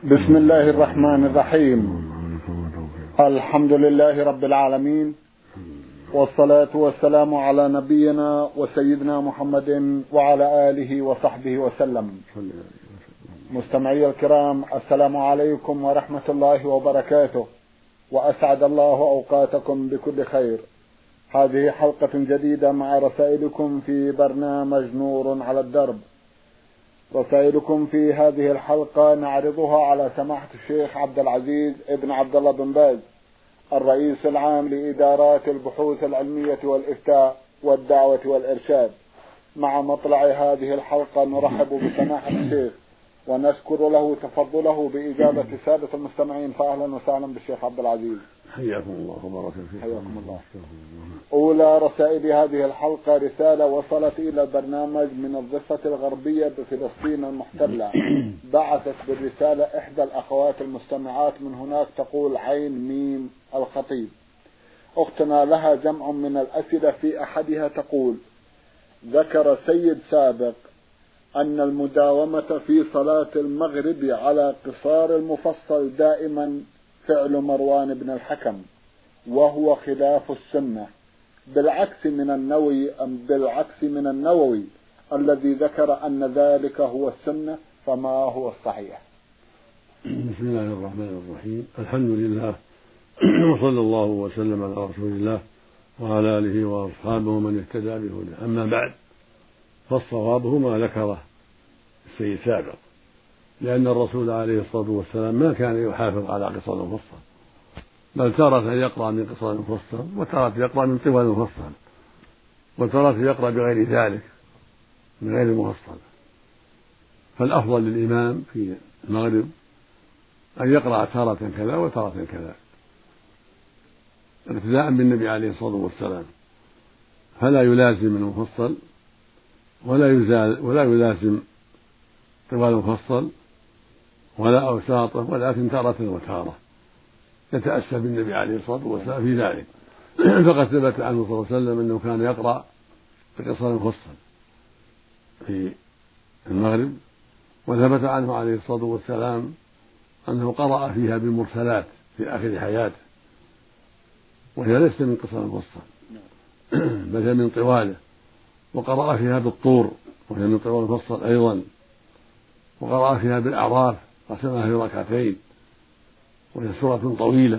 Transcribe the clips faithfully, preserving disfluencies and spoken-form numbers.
بسم الله الرحمن الرحيم. الحمد لله رب العالمين، والصلاة والسلام على نبينا وسيدنا محمد وعلى آله وصحبه وسلم. مستمعي الكرام، السلام عليكم ورحمة الله وبركاته، وأسعد الله أوقاتكم بكل خير. هذه حلقة جديدة مع رسائلكم في برنامج نور على الدرب. رسائلكم في هذه الحلقة نعرضها على سماحة الشيخ عبد العزيز ابن عبد الله بن باز، الرئيس العام لإدارات البحوث العلمية والإفتاء والدعوة والإرشاد. مع مطلع هذه الحلقة نرحب بسماحة الشيخ ونشكر له تفضله بإجابة سادة المستمعين، فأهلا وسهلا بالشيخ عبد العزيز. حياكم الله وبارك فيكم. حياكم الله. أولى رسائل هذه الحلقة رسالة وصلت إلى البرنامج من الضفة الغربية بفلسطين المحتلة. بعثت بالرسالة إحدى الأخوات المستمعات من هناك، تقول عين ميم الخطيب. أختنا لها جمع من الأسئلة، في أحدها تقول: ذكر سيد سابق أن المداومة في صلاة المغرب على قصار المفصل دائما فعل مروان بن الحكم، وهو خلاف السنة، بالعكس من النووي بالعكس من النووي الذي ذكر أن ذلك هو السنة، فما هو الصحيح؟ بسم الله الرحمن الرحيم. الحمد لله، وصلى الله وسلم على رسول الله وعلى آله وأصحابه ومن اهتدى بهداه. أما بعد، فالصواب ما ذكره السيد سابق، لأن الرسول عليه الصلاة والسلام ما كان يحافظ على قصار المفصل، بل تارة يقرأ من قصار المفصل، وتارة يقرأ من طوال المفصل، وتارة يقرأ بغير ذلك من غير المفصل. فالأفضل للإمام في المغرب أن يقرأ تارة كذا وتارة كذا، ابتداء بالنبي عليه الصلاة والسلام، فلا يلازم المفصل ولا يزال ولا يلازم طوال المفصل ولا أوساطه، ولكن تارة وتارة يتأسى بالنبي عليه الصلاة والسلام في ذلك. فقد ثبت عنه صلى الله عليه وسلم أنه كان يقرأ بقصار المفصل في المغرب، وثبت عنه عليه الصلاة والسلام أنه قرأ فيها بالمرسلات في آخر حياته، وهي ليست من قصار المفصل بل هي من طواله، وقرأ فيها بالطور وهي من طوال المفصل أيضا، وقرأ فيها بالأعراف قسمها في ركعتين وهي سورة طويلة.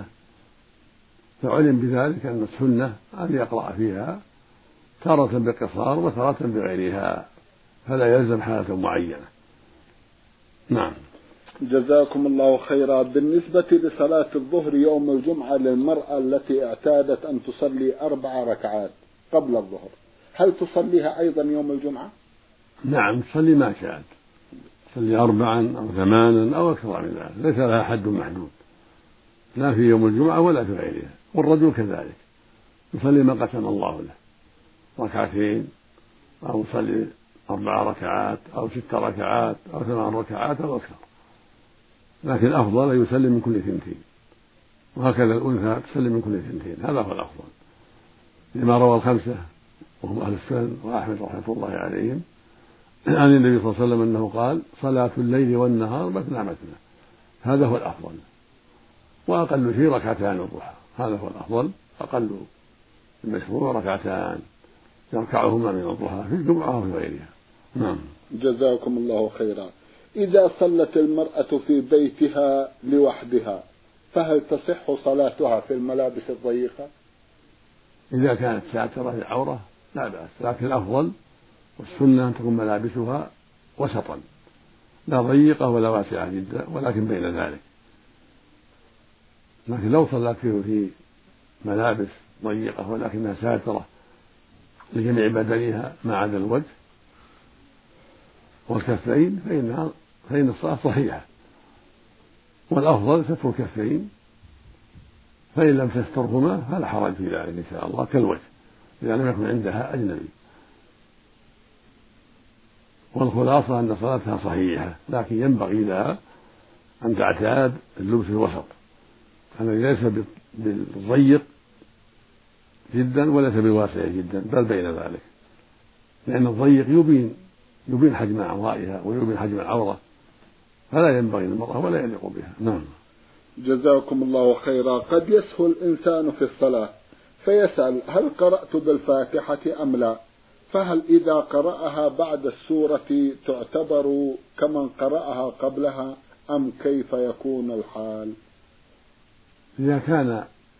فعلم بذلك أن السنة أن يقرأ فيها تارة بقصار وتارة بغيرها، فلا يلزم حالة معينة. نعم. جزاكم الله خيرا. بالنسبة لصلاة الظهر يوم الجمعة للمرأة التي اعتادت أن تصلي أربع ركعات قبل الظهر، هل تصليها أيضا يوم الجمعة؟ نعم، تصلي ما شاءت، تصلي أربعا أو ثمانا أو أكثر من ذلك، ليس لها حد محدود، لا في يوم الجمعة ولا في غيرها. والرجل كذلك يصلي ما قسم الله له، ركعتين أو يصلي أربع ركعات أو ست ركعات أو ثمان ركعات أو أكثر، لكن الأفضل أن يسلم من كل ثنتين، وهكذا الأنثى تسلم من كل ثنتين، هذا هو الأفضل، لما روى الخمسة وهم أهل السنن وأحمد رحمة الله عليهم عن النبي صلى الله عليه وسلم أنه قال: صلاة الليل والنهار مثنى مثنى، هذا هو الأفضل. وأقل شيء ركعتان الضحى، هذا هو الأفضل، أقل المشروع ركعتان يركعهما من الضحى في الجمعة وفي غيرها. نعم. جزاكم الله خيرا. إذا صلت المرأة في بيتها لوحدها، فهل تصح صلاتها في الملابس الضيقة؟ إذا كانت ساترة للعورة لا بأس، لكن الأفضل والسنة أن تكون ملابسها وسطا، لا ضيقة ولا واسعة جدا، ولكن بين ذلك. لكن لو صلت فيه في ملابس ضيقة ولكنها ساترة لجميع بدنها ما عدا الوجه والكفين فإنها فإن الصلاة صحيحة، والأفضل ستر الكفين، فإن لم تسترهما فلا حرج في ذلك إن شاء الله، كالوجه إذا لم يكن عندها أجنبي. والخلاصة أن صلاتها صحيحة، لكن ينبغي لها أن تعتاد اللبس الوسط الذي ليس بالضيق جدا وليس بالواسع جدا، بل بين ذلك، لأن الضيق يبين يبين حجم أعضائها ويبين حجم العورة، فلا ينبغي للمرأة ولا يليق بها. نعم. جزاكم الله خيرا. قد يسهو الإنسان في الصلاة فيسأل هل قرأت بالفاتحة أم لا؟ فهل إذا قرأها بعد السورة تعتبر كمن قرأها قبلها أم كيف يكون الحال؟ إذا كان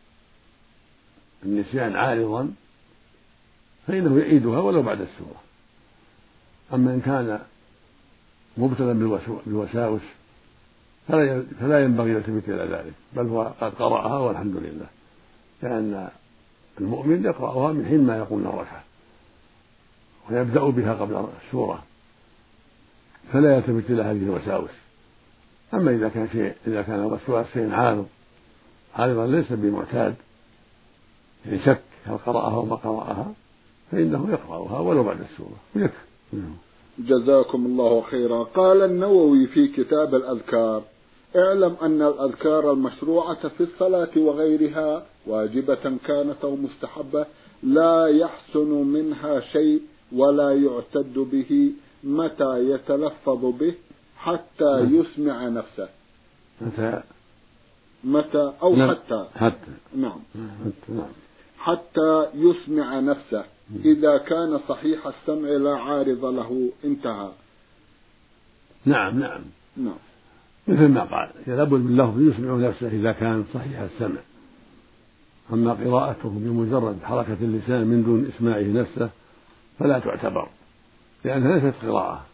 النسيان عارضا فإنه يعيدها ولو بعد السورة. أما إن كان مبتلا بالوساوس فلا ينبغي يلتفت إلى ذلك، بل هو قد قرأها والحمد لله، لأن المؤمن يقرأها من حين ما يقوم الركعة ويبدأ بها قبل السورة، فلا يلتفت إلى هذه الوساوس. أما إذا كان شيء إذا كان الوسواس شيء عارض عارضا ليس بمعتاد، يعني شك هل قرأها وما قرأها، فإنه يقرأها ولو بعد السورة ويكفي. جزاكم الله خيرا. قال النووي في كتاب الأذكار: اعلم أن الأذكار المشروعة في الصلاة وغيرها واجبة كانت أو مستحبة لا يحسن منها شيء ولا يعتد به متى يتلفظ به حتى يسمع نفسه. متى متى أو لا. حتى حتى نعم حتى, نعم. حتى يسمع نفسه. إذا كان صحيح السمع لا عارض له انتهى. نعم نعم نعم مثل ما قال لابد من لفظ يسمع نفسه إذا كان صحيح السمع. أما قراءته بمجرد حركة اللسان من دون إسماعه نفسه فلا تعتبر، لأنها ليست قراءة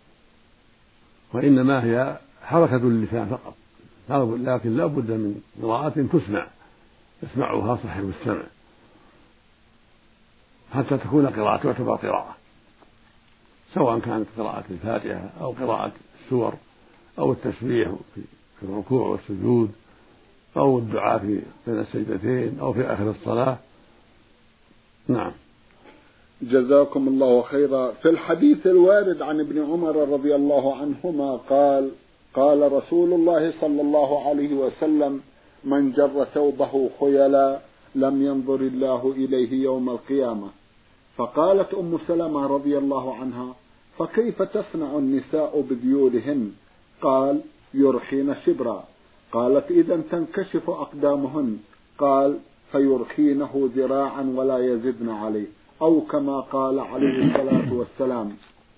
وإنما هي حركة اللسان فقط، لكن لا بد من قراءة تسمع يسمعها صاحب السمع حتى تكون قراءة تعتبر قراءة، سواء كانت قراءة الفاتحة أو قراءة السور أو التسبيح في الركوع والسجود أو الدعاء في بين السجدتين أو في آخر الصلاة. نعم. جزاكم الله خيرا. في الحديث الوارد عن ابن عمر رضي الله عنهما قال: قال رسول الله صلى الله عليه وسلم: من جر ثوبه خيلا لم ينظر الله إليه يوم القيامة. فقالت أم سلمة رضي الله عنها: فكيف تصنع النساء بذيولهن؟ قال: يرخين شبرا. قالت: إذا تنكشف أقدامهن. قال: فيرخينه ذراعا ولا يزدن عليه، أو كما قال عليه الصلاة والسلام.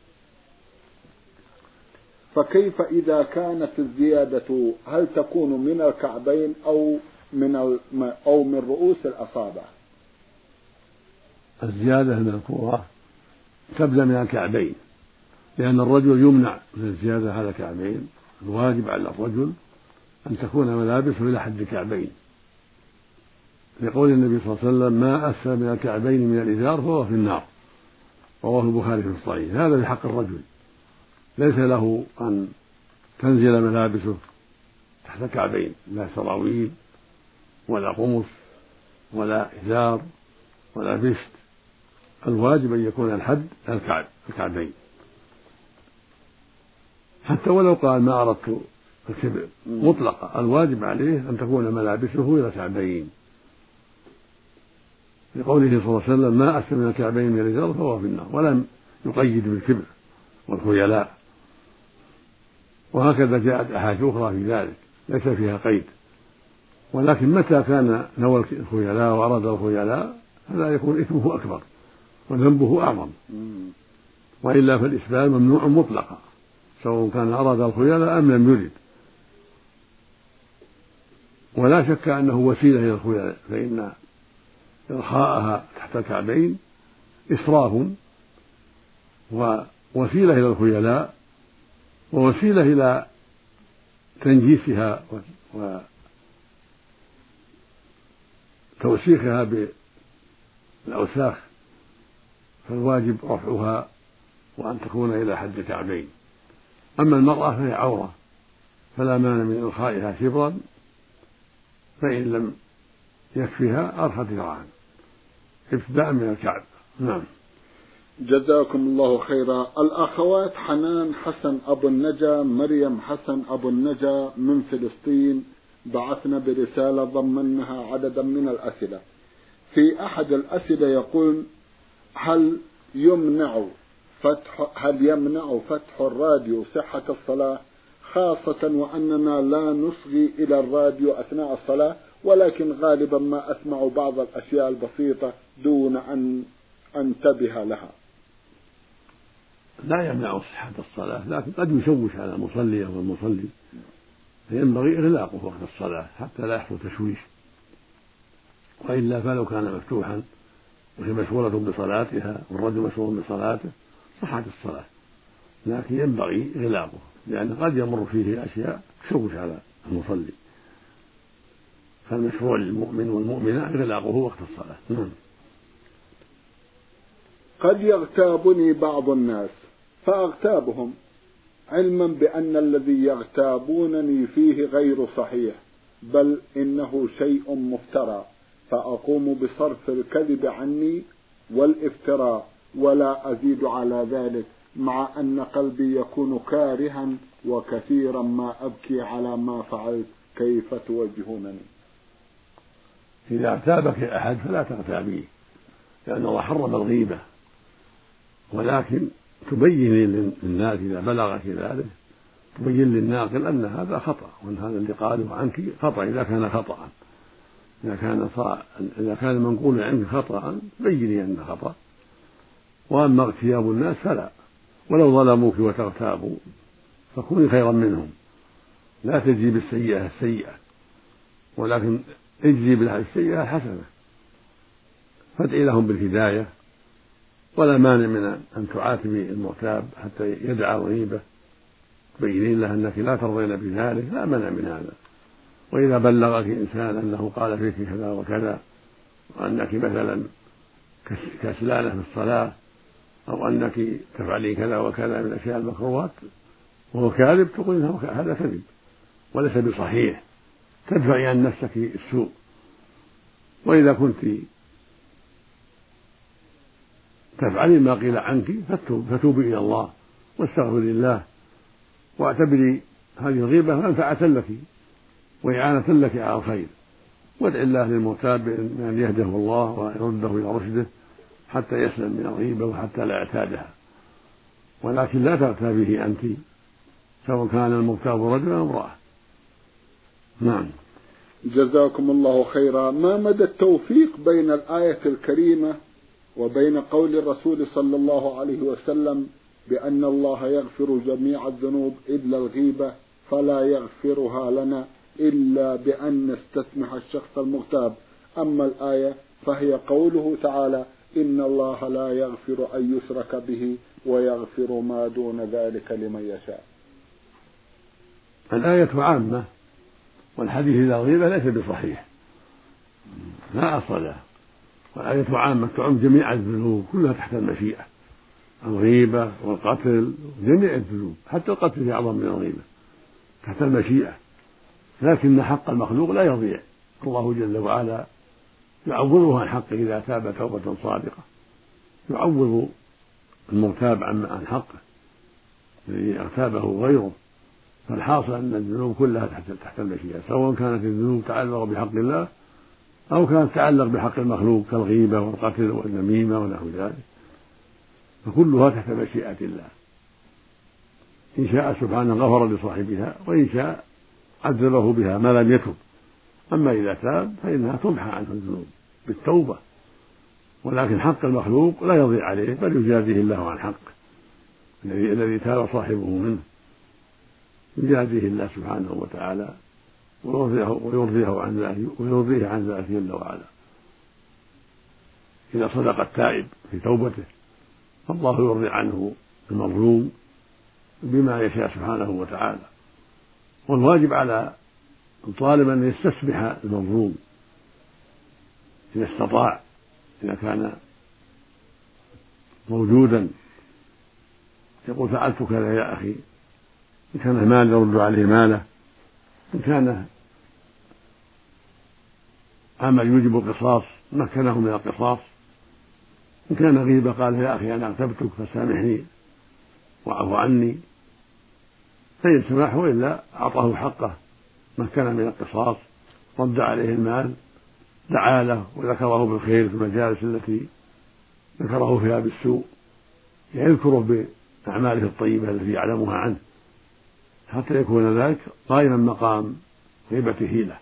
فكيف إذا كانت الزيادة هل تكون من الكعبين أو من أو من رؤوس الأصابع؟ الزيادة المذكورة تبدأ من الكعبين، لأن الرجل يمنع من الزيادة على الكعبين. الواجب على الرجل أن تكون ملابسه إلى حد الكعبين، لقول النبي صلى الله عليه وسلم: ما أسفل من الكعبين من الإزار فهو في النار. رواه البخاري في الصحيح. هذا بحق الرجل، ليس له أن تنزل ملابسه تحت الكعبين، لا سراويل ولا قمص ولا إزار ولا بشت. الواجب أن يكون الحد الكعب الكعبين، حتى ولو قال ما أردت الكبر مطلقة، الواجب عليه أن تكون ملابسه إلى الكعبين، لقوله صلى الله عليه وسلم: ما أسفل من الكعبين من الإزار فهو في النار، ولم يقيد بالكبر والخيلاء. وهكذا جاءت أحاديث أخرى في ذلك ليس فيها قيد، ولكن متى كان نوى الخيلاء وأراد الخيلاء فلا يكون إثمه أكبر وذنبه أعظم، وإلا فالإسبال ممنوع مطلقا سواء كان أراد الخيلاء أم لم يرد. ولا شك أنه وسيلة إلى الخيلاء، فإن إرخاءها تحت الكعبين إسراف ووسيلة إلى الخيلاء ووسيلة إلى تنجيسها وتوسيخها بالأوساخ، فالواجب رفعها وأن تكون إلى حد الكعبين. أما المرأة فهي عورة فلا مانع من إرخائها شبرا، فإن لم يكفيها أرخت ذراعا ابتداء من الكعب. نعم. جزاكم الله خيرا. الأخوات حنان حسن أبو النجا مريم حسن أبو النجا من فلسطين بعثنا برسالة ضمنها عددا من الأسئلة. في أحد الأسئلة يقول: هل يمنع فتح هل يمنع فتح الراديو صحة الصلاة، خاصة وأننا لا نصغي إلى الراديو أثناء الصلاة، ولكن غالبا ما أسمع بعض الأشياء البسيطة دون أن أنتبه لها. لا يمنع صحة الصلاة، لكن قد يشوش على المصلي أو المصلي، فينبغي إغلاقه وقت الصلاة حتى لا يحصل تشويش، وإلا فلو كان مفتوحا وهي مشغولة بصلاتها والرجل مشغول بصلاته صحت الصلاة، لكن ينبغي إغلاقه لأن قد يمر فيه أشياء تشوش على المصلي، فالمشروع للمؤمن والمؤمنة إغلاقه وقت الصلاة. نعم. قد يغتابني بعض الناس فأغتابهم علما بأن الذي يغتابونني فيه غير صحيح، بل إنه شيء مفترى، فأقوم بصرف الكذب عني والافتراء ولا أزيد على ذلك، مع أن قلبي يكون كارها وكثيرا ما أبكي على ما فعلت، كيف توجهونني؟ إذا اغتابك أحد فلا تغتابيه، لأن الله حرم الغيبة، ولكن تبين للناس إذا بلغك ذلك، تبين للناقل أن هذا خطأ، وأن هذا اللي قاله عنك خطأ إذا كان خطأ، إذا كان صا... إذا كان منقول عنك خطأ بيني أنه خطأ. وأما اغتياب الناس فلا، ولو ظلموك وتغتابوا فكوني خيرا منهم، لا تجزي بالسيئة السيئة، ولكن اجزي بالسيئة الحسنة، فادعي لهم بالهداية، ولا مانع من أن تعاتبي المغتاب حتى يدعى الغيبة، بينين له أنك لا ترضين بذلك، لا مانع من هذا. وإذا بلغك إنسان أنه قال فيك كذا وكذا، وأنك مثلا كسلانة في الصلاة، أو أنك تفعلين كذا وكذا من الأشياء المكروهات وهو كاذب، تقول هذا كذب وليس بصحيح، تدفعي عن نفسك السوء. وإذا كنت تفعلي ما قيل عنك فتوبي إلى الله واستغفري الله، واعتبري هذه الغيبة منفعة لك وإعانة لك على الخير، وادعي الله للمغتاب بأن يهده الله ويرده إلى رشده حتى يسلم من الغيبة وحتى لا يعتادها، ولكن لا تغتابه أنت، سواء كان المغتاب رجلا أو امرأة. نعم. جزاكم الله خيرا. ما مدى التوفيق بين الآية الكريمة وبين قول الرسول صلى الله عليه وسلم بأن الله يغفر جميع الذنوب إلا الغيبة فلا يغفرها لنا إلا بأن نستسمح الشخص المغتاب؟ أما الآية فهي قوله تعالى إن الله لا يغفر أن يشرك به ويغفر ما دون ذلك لمن يشاء. الآية عامة، والحديث إلى الغيبة ليس بصحيح، لا أصل له، والآية عامة تعم جميع الذنوب كلها تحت المشيئة، الغيبة والقتل جميع الذنوب، حتى القتل في أعظم من الغيبة تحت المشيئة، لكن حق المخلوق لا يضيع، الله جل وعلا يعوضه عن حقه إذا تاب توبة صادقة، يعوض المغتاب عن حقه الذي اغتابه غيره. فالحاصل أن الذنوب كلها تحت تحت المشيئة، سواء كانت الذنوب تعلق بحق الله أو كانت تعلق بحق المخلوق كالغيبة والقتل والنميمة ونحو ذلك، فكلها تحت مشيئة الله، إن شاء سبحانه غفر لصاحبها، وإن شاء عذبه بها ما لم يتب. أما إذا تاب فإنها تمحى عنه الذنوب بالتوبة، ولكن حق المخلوق لا يضيع عليه، بل يجازيه الله عن حقه الذي الذي تاب صاحبه منه، يجازيه الله سبحانه وتعالى ويرضيه عن ذلك ويرضيه عن ذلك جل وعلا. إذا صدق التائب في توبته فالله يرضي عنه المظلوم بما يشاء سبحانه وتعالى. والواجب على الطالب أن يستسمح المظلوم إذا استطاع، إذا كان موجودا يقول فعلت كذا يا أخي، إن كان مال يرد عليه ماله، إن كان عمل يوجب القصاص مكنه من القصاص، إن كان غيبة قال يا أخي أنا اغتبتك فسامحني واعف عني، فإن سمح، وإلا أعطاه حقه مكنه من القصاص، رد عليه المال، دعا له وذكره بالخير في المجالس التي ذكره فيها بالسوء، يذكره بأعماله الطيبة التي يعلمها عنه حتى يكون ذلك قائما مقام غيبته له.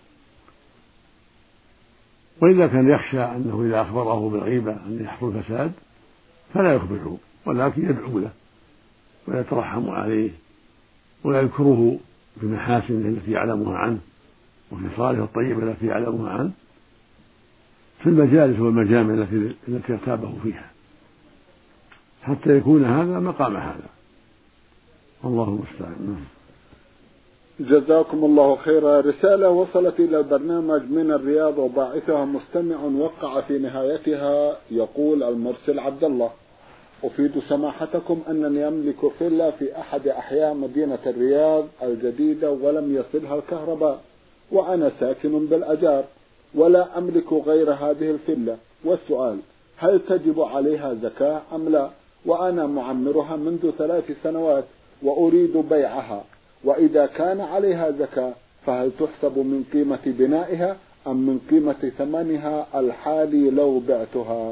وإذا كان يخشى أنه إذا أخبره بالغيبة أن يحصل فساد فلا يخبره، ولكن يدعو له ويترحم عليه ويذكره بمحاسنه التي يعلمها عنه وفي صالحه الطيبة التي يعلمها عنه في المجالس والمجامع التي التي ارتابه فيها، حتى يكون هذا مقام هذا. الله المستعان. جزاكم الله خيرا. رسالة وصلت إلى البرنامج من الرياض وباعثها مستمع وقع في نهايتها يقول المرسل عبد الله: أفيد سماحتكم أنني أملك فيلا في أحد أحياء مدينة الرياض الجديدة ولم يصلها الكهرباء، وأنا ساكن بالأجار ولا أملك غير هذه الفيلا، والسؤال: هل تجب عليها زكاة أم لا؟ وأنا معمرها منذ ثلاث سنوات وأريد بيعها، وإذا كان عليها زكاة فهل تحسب من قيمة بنائها أم من قيمة ثمنها الحالي لو بعتها؟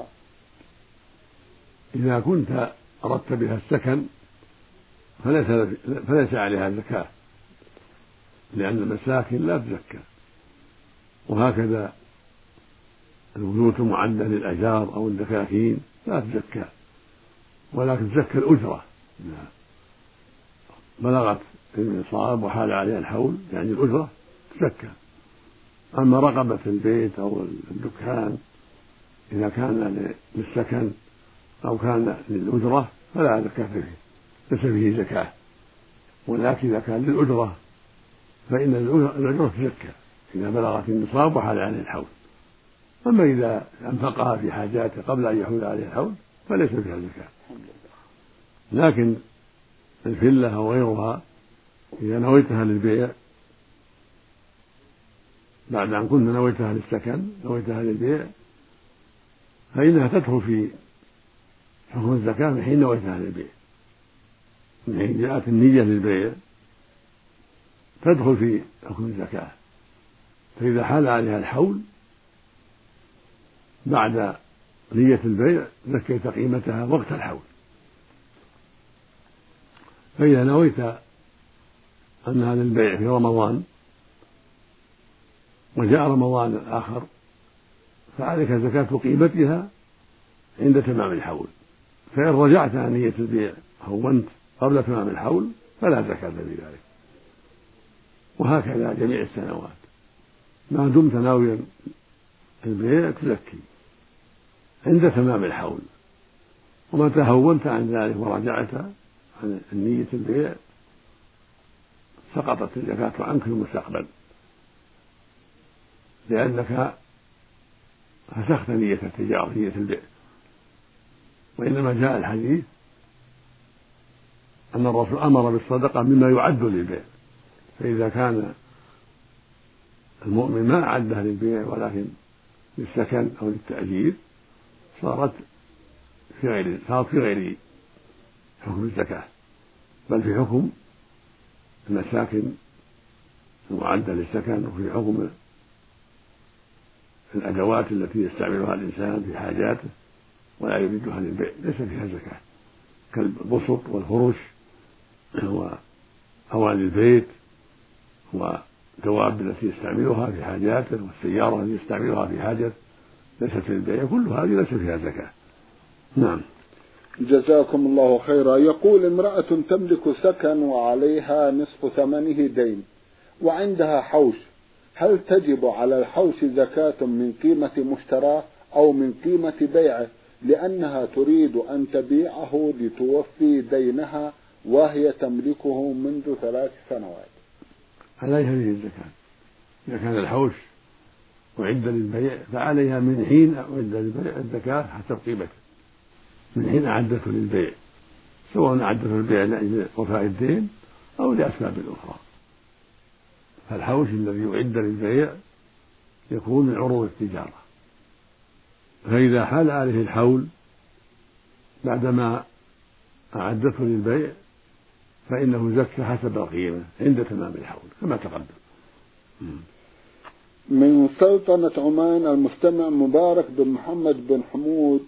إذا كنت أردت بها السكن فليس, فليس عليها زكاة، لأن المساكن لا تزكى، وهكذا البيوت المعدة للأجار أو الدكاكين لا تزكى، ولكن تزكى الأجرة بلغت النصاب وحال عليها الحول، يعني الأجرة تزكى. أما رقبة البيت أو الدكان إذا كان للسكن أو كان للأجرة فلا زكاة فيه، ليس فيه زكاة، ولكن إذا كان للأجرة فإن الأجرة تزكى إذا بلغت النصاب وحال عليه الحول. أما إذا أنفقها في حاجاته قبل أن يحول عليه الحول فليس فيها زكاة. لكن الفلة أو غيرها إذا نويتها للبيع بعد أن كنت نويتها للسكن نويتها للبيع فإنها تدخل في حكم الزكاة من حين نويتها للبيع، من حين جاءت النية للبيع تدخل في حكم الزكاة. فإذا حال عليها الحول بعد نية البيع زكيت قيمتها وقت الحول. فإذا نويت أنها للبيع في رمضان وجاء رمضان آخر فعليك زكاة قيمتها عند تمام الحول، فإن رجعت عن نية البيع هونت قبل تمام الحول فلا زكاة في ذلك. وهكذا جميع السنوات ما دمت ناويا البيع تزكي عند تمام الحول، ومتى هونت عن ذلك ورجعت عن نية البيع سقطت الزكاة عنك في المستقبل، لأنك فسخت نية التجارة نية البيع. وإنما جاء الحديث أن الرسول أمر بالصدقة مما يعد للبيع، فإذا كان المؤمن ما أعده للبيع ولكن للسكن أو للتأجير صارت في غير صارت في غير حكم الزكاة، بل في حكم المساكن المعدة للسكن، وفي حكم الأدوات التي يستعملها الإنسان في حاجاته ولا يريدها للبيع ليس فيها زكاة، كالبسط والفرش وأواني البيت والدواب التي يستعملها في حاجاته والسيارة التي يستعملها في حاجته ليست للبيع، كل هذه ليس فيها زكاة. نعم. جزاكم الله خيرا. يقول: امرأة تملك سكن وعليها نصف ثمنه دين وعندها حوش، هل تجب على الحوش زكاة من قيمة مشتراه أو من قيمة بيعه، لأنها تريد أن تبيعه لتوفي دينها وهي تملكه منذ ثلاث سنوات؟ عليها به الزكاة إذا كان الحوش وعند للبيع فعليها من حين أعد للبيع الزكاة حسب قيمته، من حين أعدته للبيع، سواء أعدته للبيع لأجل وفاء الدين أو لأسباب أخرى. فالحوش الذي يعد للبيع يكون من عروض التجارة، فإذا حال عليه الحول بعدما أعدته للبيع فإنه زكى حسب القيمة عند تمام الحول كما تقدم. من سلطنة عمان المستمع مبارك بن محمد بن حمود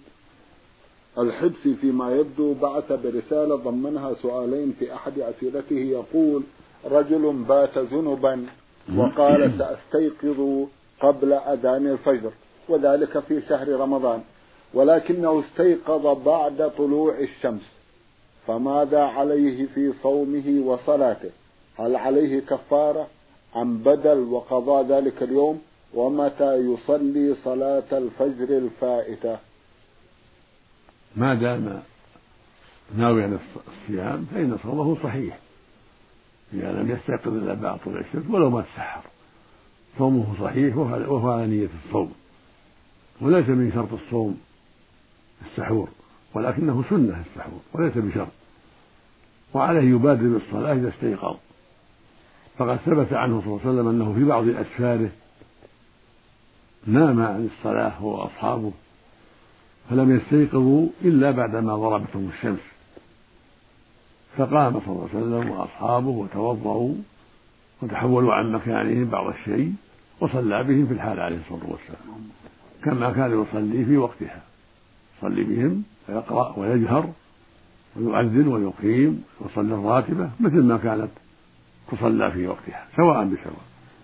الحبسي فيما يبدو بعث برسالة ضمنها سؤالين في أحد أسئلته، يقول: رجل بات جنبا وقال سأستيقظ قبل أذان الفجر، وذلك في شهر رمضان، ولكنه استيقظ بعد طلوع الشمس، فماذا عليه في صومه وصلاته؟ هل عليه كفارة أم بدل وقضاء ذلك اليوم؟ ومتى يصلي صلاة الفجر الفائتة؟ ما دام ناويا الصيام فإن صومه صحيح إذا لم يستيقظ إلا بعد طلوع الشمس ولو ما تسحر، صومه صحيح وهو على نية الصوم، وليس من شرط الصوم السحور، ولكنه سنة السحور وليس بشرط، وعليه يبادر بالصلاة إذا استيقظ، فقد ثبت عنه صلى الله عليه وسلم أنه في بعض أسفاره نام عن الصلاة هو وأصحابه فلم يستيقظوا إلا بعدما ضربتهم الشمس، فقام صلى الله عليه وسلم وأصحابه وتوضأوا وتحولوا عن مكانهم بعض الشيء وصلى بهم في الحال عليه الصلاة والسلام كما كان يصلي في وقتها، يصلي بهم ويقرأ ويجهر ويؤذن ويقيم ويصلي الراتبة مثل ما كانت تصلى في وقتها سواء بسواء،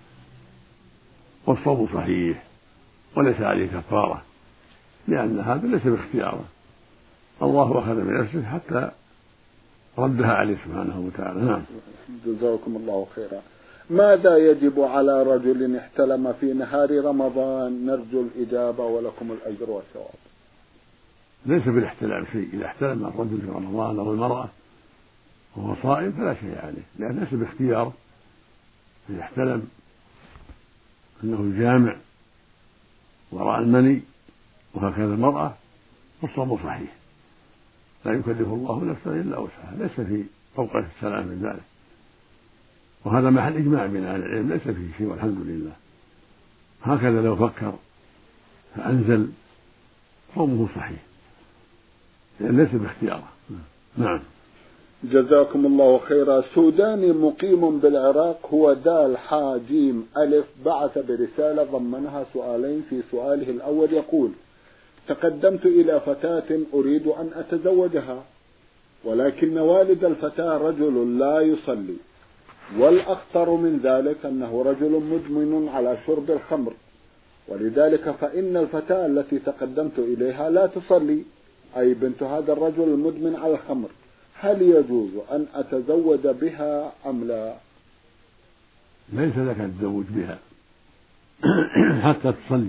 والصوم صحيح وليس عليه كفارة لأن هذا ليس باختياره، الله أخذ بنفسه حتى ردها عليه سبحانه وتعالى. نعم. جزاكم الله خيرا. ماذا يجب على رجل احتلم في نهار رمضان؟ نرجو الإجابة ولكم الأجر والثواب. ليس بالاحتلام شيء، إذا احتلم الرجل في رمضان أو المرأة وهو صائم فلا شيء عليه، لأن ليس باختيار، إذا احتلم أنه جامع ورأى المني وهكذا المرأة فالصوم صحيح، لا يكلف الله نفسا إلا وسعها، ليس في أوقات السلام من ذلك، وهذا محل إجماع بين أهل العلم ليس فيه شيء والحمد لله. هكذا لو فكر فأنزل صومه صحيح لأن ليس باختياره. نعم. جزاكم الله خيرا. سوداني مقيم بالعراق هو دال حا جيم ألف بعث برسالة ضمنها سؤالين، في سؤاله الأول يقول: تقدمت إلى فتاة أريد أن أتزوجها، ولكن والد الفتاة رجل لا يصلي، والأخطر من ذلك أنه رجل مدمن على شرب الخمر، ولذلك فإن الفتاة التي تقدمت إليها لا تصلي، أي بنت هذا الرجل المدمن على الخمر، هل يجوز أن أتزوج بها أم لا؟ ليس لك أن تتزوج بها حتى تصلي،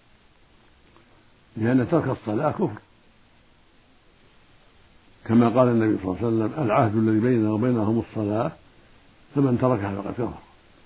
لأن ترك الصلاة كفر، كما قال النبي صلى الله عليه وسلم: العهد الذي بيننا وبينهم الصلاة فمن تركها فقد كفر.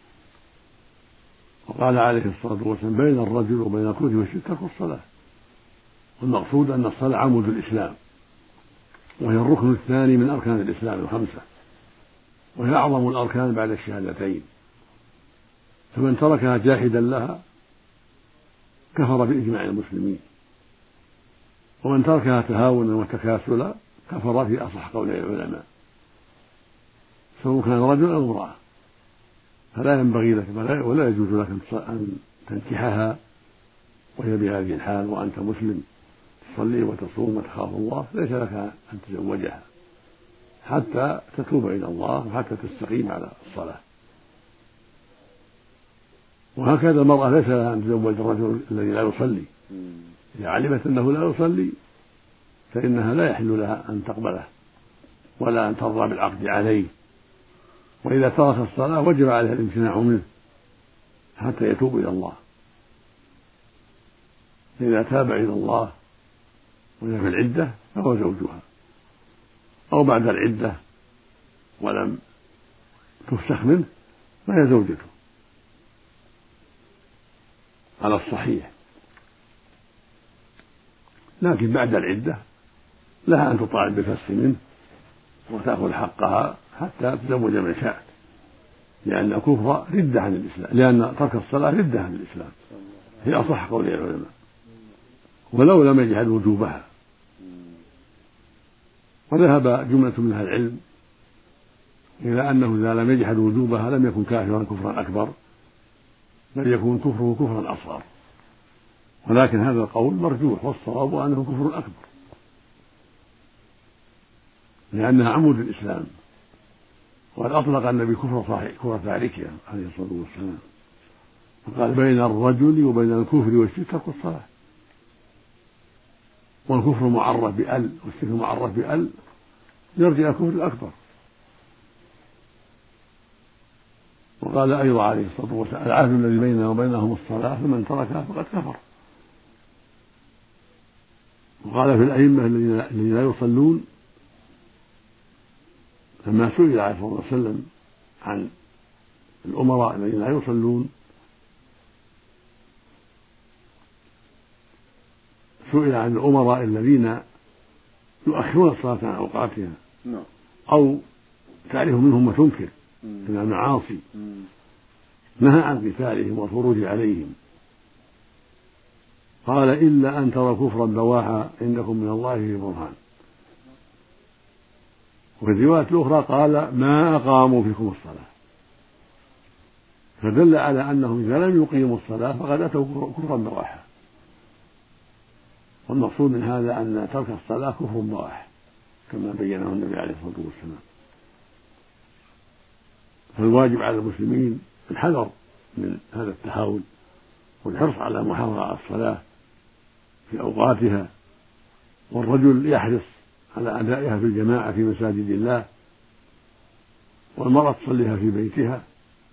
وقال عليه الصلاة والسلام: بين الرجل وبين الكفر والشرك ترك الصلاة، والمقصود أن الصلاة عمود الإسلام، وهي الركن الثاني من أركان الإسلام الخمسة، وهي أعظم الأركان بعد الشهادتين، فمن تركها جاحدا لها كفر بإجماع المسلمين، ومن تركها تهاونا وتكاسلا كفر في أصح قول العلماء، سواء كان رجل أو امرأة، فلا ينبغي لك ولا يجوز لك أن تنكحها وهي بهذه الحال وأنت مسلم تصلي وتصوم وتخاف الله، ليس لك أن تزوجها حتى تتوب إلى الله وحتى تستقيم على الصلاة. وهكذا المرأة ليس لها أن تزوج الرجل الذي لا يصلي، إذا علمت أنه لا يصلي فإنها لا يحل لها أن تقبله ولا أن ترضى بالعقد عليه، وإذا ترك الصلاة وجب عليها الامتناع منه حتى يتوب إلى الله. إذا تاب إلى الله وهي في العدة فهو زوجها، أو بعد العدة ولم تفسخ منه فهي زوجته على الصحيح، لكن بعد العدة لها أن تطالب بالفسخ منه وتأخذ حقها حتى تزوج من شاءت، لأن الكفر ردة عن الإسلام، لأن ترك الصلاة ردة عن الإسلام في أصح قول العلماء، ولو لم يجحد وجوبها. وذهب جملة من أهل العلم إلى أنه إذا لم يجحد وجوبها لم يكن كافرا كفرا أكبر، بل يكون كفره كفرا أصغر، ولكن هذا القول مرجوح، والصواب أنه كفر أكبر، لأنها عمود الإسلام، وقد أطلق النبي كفر صحيح كفر تاركها عليه الصلاة والسلام، فقال بين الرجل وبين الكفر والشرك ترك الصلاة، والكفر معرف بأل والشرك معرف بأل يرجع إلى الكفر الأكبر. وقال أيضا عليه الصلاة والسلام العهد الذي بيننا وبينهم الصلاة فمن تركها فقد كفر. وقال في الأئمة الذين لا يصلون لما سئل عليه الصلاة والسلام عن الأمراء الذين لا يصلون سئل عن الأمراء الذين يؤخرون الصلاة عن أوقاتها أو تعرف منهم وتنكر من المعاصي، نهى عن قتالهم والخروج عليهم، قال إلا أن تروا كفرا بواحا عندكم من الله في برهان. وفي الرواية الأخرى قال ما أقاموا فيكم الصلاة، فدل على أنهم إذا لم يقيموا الصلاة فقد أتوا كفرا بواحا. والمقصود من هذا أن ترك الصلاة كفر بواح كما بينه النبي عليه الصلاة والسلام. فالواجب على المسلمين الحذر من هذا التهاون والحرص على محافظة على الصلاة في أوقاتها، والرجل يحرص على أدائها في الجماعة في مساجد الله، والمرأة تصليها في بيتها،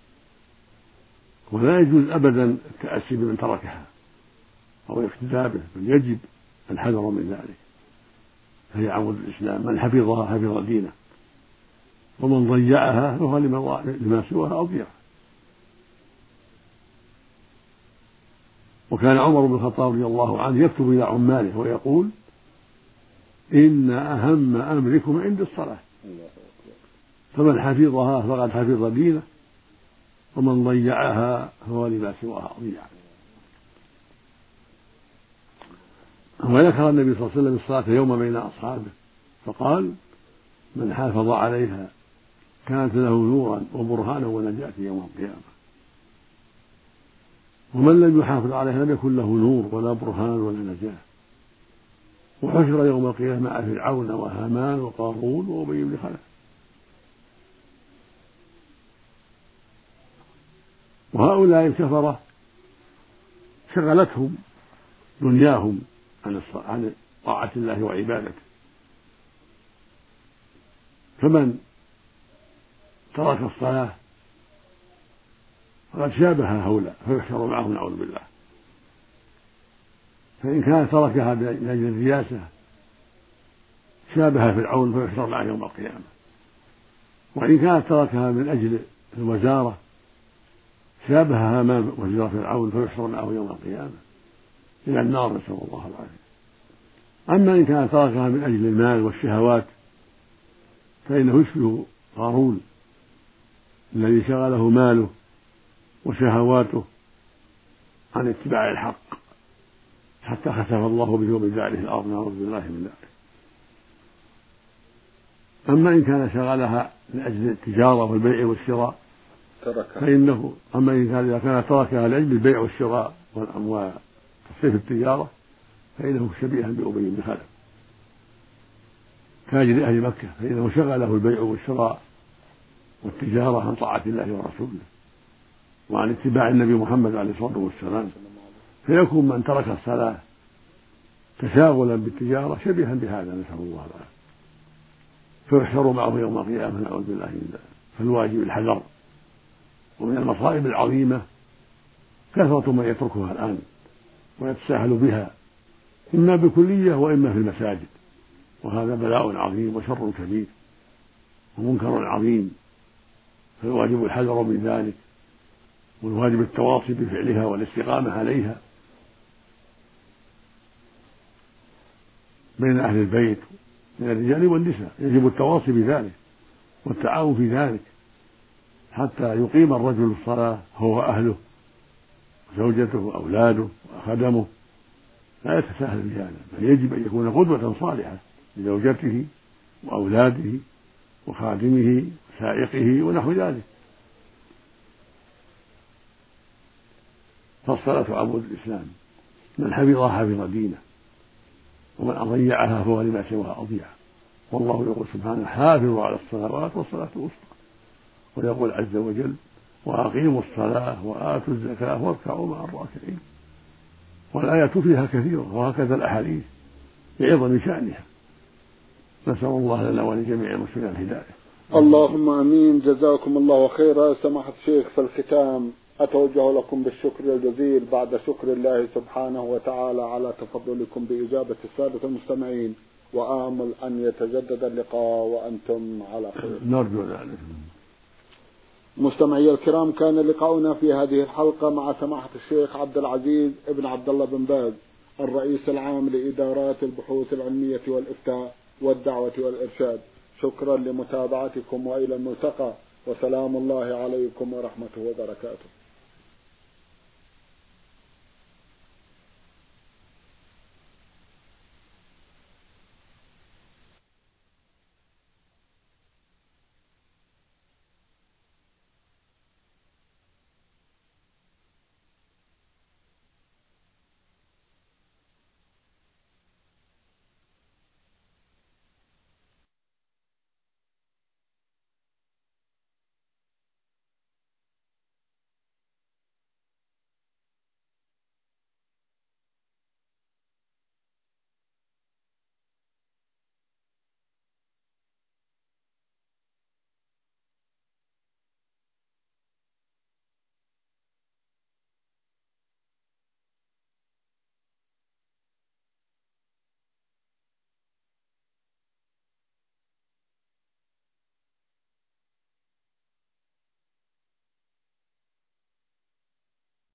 ولا يجوز أبدا التأسي بمن تركها أو الاقتداء به، بل يجب الحذر من ذلك، فهي عمود الإسلام، من حفظها حفظ دينه، ومن ضيعها فهو لما سواها أضيع. وكان عمر بن الخطاب رضي الله عنه يكتب إلى عماله ويقول إن أهم أمركم عند الصلاة، فمن حفظها فقد حفظ دينه، ومن ضيعها فهو لما سواها أضيع. وذكر النبي صلى الله عليه وسلم الصلاة يوم بين أصحابه فقال من حافظ عليها كانت له نورا وبرهانا ونجاة يوم القيامة، ومن لم يحافظ عليها لم يكن له نور ولا برهان ولا نجاة. وحشر يوم القيامة مع فرعون وهامان وقارون وأبي بن خلف. وهؤلاء الكفرة شغلتهم دنياهم عن طاعة الله وعبادته، فمن ترك الصلاة فقد شابه هؤلاء فيحشر معهم نعوذ بالله. فإن كان تركها من أجل الرياسة شابه فرعون فيحشر معه يوم القيامة، وإن كانت تركها من أجل الوزارة شابه هامان وزير فرعون فيحشر معه يوم القيامة إلى النار، نسأل الله العافية. أما إن كانت تركها من أجل المال والشهوات فإنه يشبه قارون الذي شغله ماله وشهواته عن اتباع الحق حتى خسف الله به وبداره الأرض، نعوذ بالله من ذلك. أما إن كان شغلها من أجل التجارة والبيع والشراء فإنه أما إن كان إذا كان تركها لأجل البيع والشراء والأموال تصريف التجارة فإنه شبيها بأبي بن خلف تاجر أهل مكة، فإنه شغله البيع والشراء والتجارة عن طاعة الله ورسوله وعن اتباع النبي محمد عليه الصلاة والسلام، فيكون من ترك الصلاة تشاغلا بالتجارة شبيها بهذا، نسأل الله العافية، فيحشر معه يوم القيامة نعوذ بالله من ذلك. فالواجب الحذر. ومن المصائب العظيمة كثرة من يتركها الآن ويتساهل بها إما بكلية وإما في المساجد، وهذا بلاء عظيم وشر كبير ومنكر عظيم، فالواجب الحذر من ذلك، والواجب التواصي بفعلها والاستقامة عليها بين أهل البيت من الرجال والنساء، يجب التواصي بذلك والتعاون في ذلك حتى يقيم الرجل الصلاة هو أهله زوجته وأولاده وخدمه، لا يتساهل بهذا، بل يجب أن يكون قدوة صالحة لزوجته وأولاده وخادمه وسائقه ونحو ذلك. فالصلاة عمود الإسلام، من حفظها حفظ دينه، ومن أضيعها فهو لما سواها أضيع. والله يقول سبحانه حافظوا على الصلوات والصلاة الوسطى ويقول عز وجل: وأقيموا الصلاة وآتوا الزكاة واركعوا مع الراكعين. والآيات فيها كثيرة، وهكذا الأحاديث بعظم شأنها. نسأل الله لنا ولجميع المسلمين الهداية. اللهم امين. جزاكم الله خيرا. سماحة الشيخ، في الختام اتوجه لكم بالشكر الجزيل بعد شكر الله سبحانه وتعالى على تفضلكم باجابة السادة المستمعين، وآمل ان يتجدد اللقاء وانتم على خير. نرجو ذلك. مستمعي الكرام، كان لقاؤنا في هذه الحلقة مع سماحة الشيخ عبد العزيز ابن عبد الله بن باز، الرئيس العام لإدارات البحوث العلمية والإفتاء والدعوة والإرشاد. شكرا لمتابعتكم وإلى الملتقى، وسلام الله عليكم ورحمته وبركاته.